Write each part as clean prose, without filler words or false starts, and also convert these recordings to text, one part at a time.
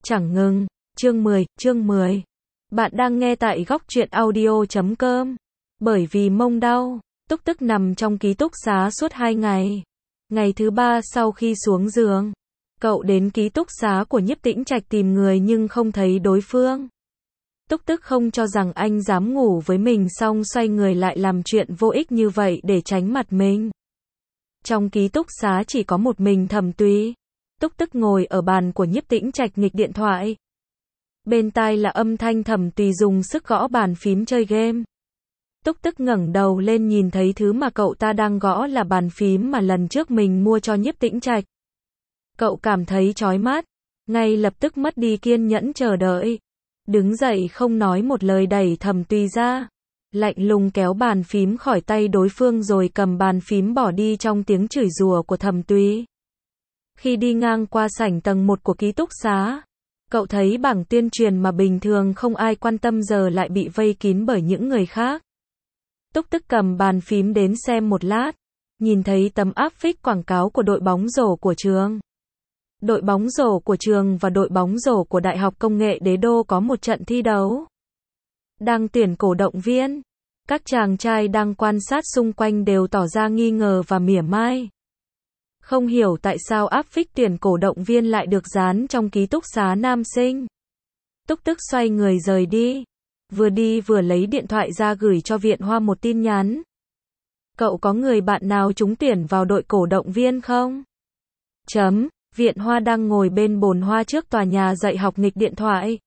Chẳng ngừng. Chương 10. Bạn đang nghe tại góc truyện audio.com. Bởi vì mông đau, Túc Tức nằm trong ký túc xá suốt 2 ngày. Ngày thứ 3 sau khi xuống giường, cậu đến ký túc xá của Nhiếp Tĩnh Trạch tìm người nhưng không thấy đối phương. Túc Tức không cho rằng anh dám ngủ với mình, xong xoay người lại làm chuyện vô ích như vậy để tránh mặt mình. Trong ký túc xá chỉ có một mình Thẩm Túy. Túc Tức ngồi ở bàn của Nhiếp Tĩnh Trạch nghịch điện thoại. Bên tai là âm thanh Thẩm Túy dùng sức gõ bàn phím chơi game. Túc Tức ngẩng đầu lên nhìn thấy thứ mà cậu ta đang gõ là bàn phím mà lần trước mình mua cho Nhiếp Tĩnh Trạch. Cậu cảm thấy chói mắt, ngay lập tức mất đi kiên nhẫn chờ đợi. Đứng dậy không nói một lời đẩy Thẩm Túy ra, lạnh lùng kéo bàn phím khỏi tay đối phương rồi cầm bàn phím bỏ đi trong tiếng chửi rủa của Thẩm Túy. Khi đi ngang qua sảnh tầng 1 của ký túc xá, cậu thấy bảng tuyên truyền mà bình thường không ai quan tâm giờ lại bị vây kín bởi những người khác. Túc Tức cầm bàn phím đến xem một lát, nhìn thấy tấm áp phích quảng cáo của đội bóng rổ của trường. Đội bóng rổ của trường và đội bóng rổ của Đại học Công nghệ Đế Đô có một trận thi đấu. Đang tuyển cổ động viên. Các chàng trai đang quan sát xung quanh đều tỏ ra nghi ngờ và mỉa mai. Không hiểu tại sao áp phích tuyển cổ động viên lại được dán trong ký túc xá nam sinh. Túc Tức xoay người rời đi. Vừa đi vừa lấy điện thoại ra gửi cho Viện Hoa một tin nhắn. Cậu có người bạn nào trúng tuyển vào đội cổ động viên không? Viện Hoa đang ngồi bên bồn hoa trước tòa nhà dạy học nghịch điện thoại.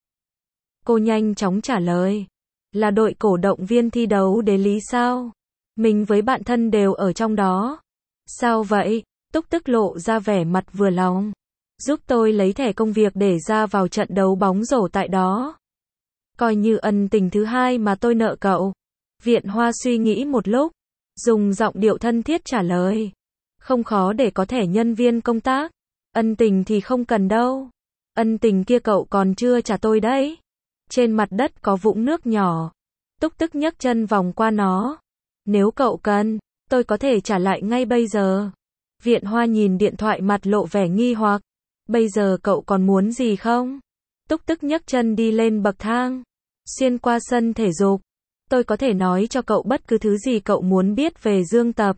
Cô nhanh chóng trả lời. Là đội cổ động viên thi đấu đế lý sao? Mình với bạn thân đều ở trong đó. Sao vậy? Túc Tức lộ ra vẻ mặt vừa lòng. Giúp tôi lấy thẻ công việc để ra vào trận đấu bóng rổ tại đó. Coi như ân tình thứ hai mà tôi nợ cậu. Viện Hoa suy nghĩ một lúc, dùng giọng điệu thân thiết trả lời. Không khó để có thẻ nhân viên công tác. Ân tình thì không cần đâu. Ân tình kia cậu còn chưa trả tôi đấy. Trên mặt đất có vũng nước nhỏ. Túc Tức nhấc chân vòng qua nó. Nếu cậu cần, tôi có thể trả lại ngay bây giờ. Viện Hoa nhìn điện thoại mặt lộ vẻ nghi hoặc. Bây giờ cậu còn muốn gì không? Túc Tức nhấc chân đi lên bậc thang, xuyên qua sân thể dục. Tôi có thể nói cho cậu bất cứ thứ gì cậu muốn biết về Dương Tập.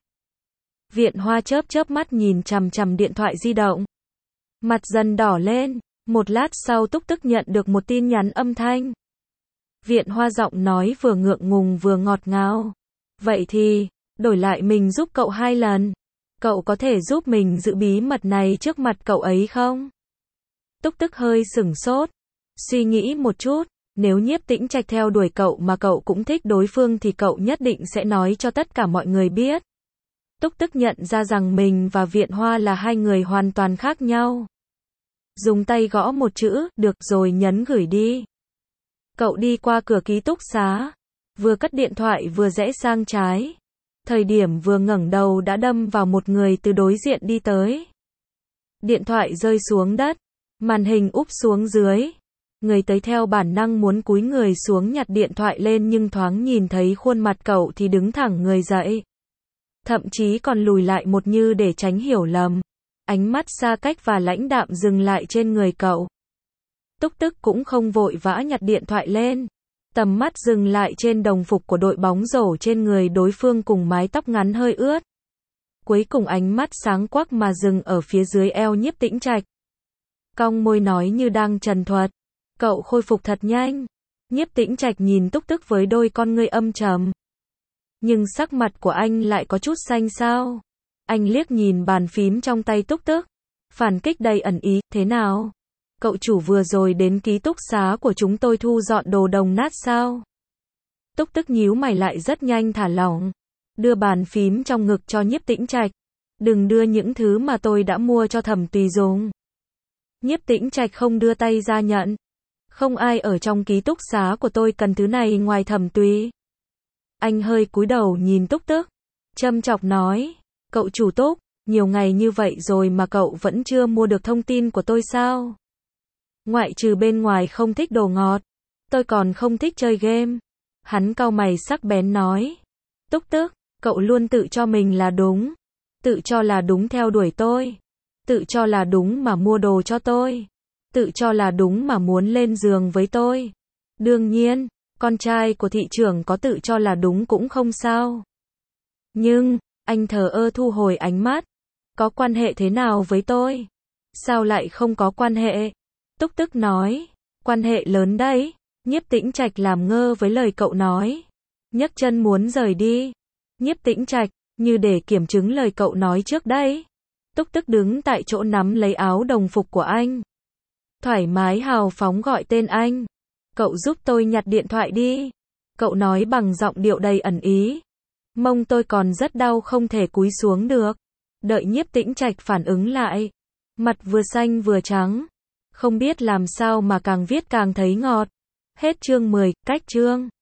Viện Hoa chớp chớp mắt nhìn chằm chằm điện thoại di động. Mặt dần đỏ lên. Một lát sau Túc Tức nhận được một tin nhắn âm thanh. Viện Hoa giọng nói vừa ngượng ngùng vừa ngọt ngào. Vậy thì, đổi lại mình giúp cậu 2 lần. Cậu có thể giúp mình giữ bí mật này trước mặt cậu ấy không? Túc Tức hơi sửng sốt. Suy nghĩ một chút, nếu Nhiếp Tĩnh Trạch theo đuổi cậu mà cậu cũng thích đối phương thì cậu nhất định sẽ nói cho tất cả mọi người biết. Túc Tức nhận ra rằng mình và Viện Hoa là hai người hoàn toàn khác nhau. Dùng tay gõ một chữ, được rồi nhấn gửi đi. Cậu đi qua cửa ký túc xá, vừa cất điện thoại vừa rẽ sang trái. Thời điểm vừa ngẩng đầu đã đâm vào một người từ đối diện đi tới. Điện thoại rơi xuống đất, màn hình úp xuống dưới. Người tới theo bản năng muốn cúi người xuống nhặt điện thoại lên nhưng thoáng nhìn thấy khuôn mặt cậu thì đứng thẳng người dậy. Thậm chí còn lùi lại một như để tránh hiểu lầm. Ánh mắt xa cách và lãnh đạm dừng lại trên người cậu. Túc Tức cũng không vội vã nhặt điện thoại lên. Tầm mắt dừng lại trên đồng phục của đội bóng rổ trên người đối phương cùng mái tóc ngắn hơi ướt. Cuối cùng ánh mắt sáng quắc mà dừng ở phía dưới eo Nhiếp Tĩnh Trạch. Cong môi nói như đang trần thuật. Cậu khôi phục thật nhanh. Nhiếp Tĩnh Trạch nhìn Túc Tức với đôi con ngươi âm trầm. Nhưng sắc mặt của anh lại có chút xanh xao. Anh liếc nhìn bàn phím trong tay Túc Tức. Phản kích đầy ẩn ý, thế nào? Cậu chủ vừa rồi đến ký túc xá của chúng tôi thu dọn đồ đồng nát sao? Túc Tức nhíu mày lại rất nhanh thả lỏng. Đưa bàn phím trong ngực cho Nhiếp Tĩnh Trạch. Đừng đưa những thứ mà tôi đã mua cho Thẩm Túy dùng. Nhiếp Tĩnh Trạch không đưa tay ra nhận. Không ai ở trong ký túc xá của tôi cần thứ này ngoài Thẩm Túy. Anh hơi cúi đầu nhìn Túc Tức. Châm chọc nói. Cậu chủ Túc, nhiều ngày như vậy rồi mà cậu vẫn chưa mua được thông tin của tôi sao? Ngoại trừ bên ngoài không thích đồ ngọt, tôi còn không thích chơi game. Hắn cau mày sắc bén nói. Túc Tức, cậu luôn tự cho mình là đúng. Tự cho là đúng theo đuổi tôi. Tự cho là đúng mà mua đồ cho tôi. Tự cho là đúng mà muốn lên giường với tôi. Đương nhiên, con trai của thị trưởng có tự cho là đúng cũng không sao. Nhưng, anh thờ ơ thu hồi ánh mắt. Có quan hệ thế nào với tôi? Sao lại không có quan hệ? Túc Tức nói. Quan hệ lớn đấy. Nhiếp Tĩnh Trạch làm ngơ với lời cậu nói. Nhấc chân muốn rời đi. Nhiếp Tĩnh Trạch, như để kiểm chứng lời cậu nói trước đây. Túc Tức đứng tại chỗ nắm lấy áo đồng phục của anh. Thoải mái hào phóng gọi tên anh. Cậu giúp tôi nhặt điện thoại đi. Cậu nói bằng giọng điệu đầy ẩn ý. Mông tôi còn rất đau không thể cúi xuống được. Đợi Nhiếp Tĩnh Trạch phản ứng lại. Mặt vừa xanh vừa trắng. Không biết làm sao mà càng viết càng thấy ngọt. Hết chương 10, cách chương.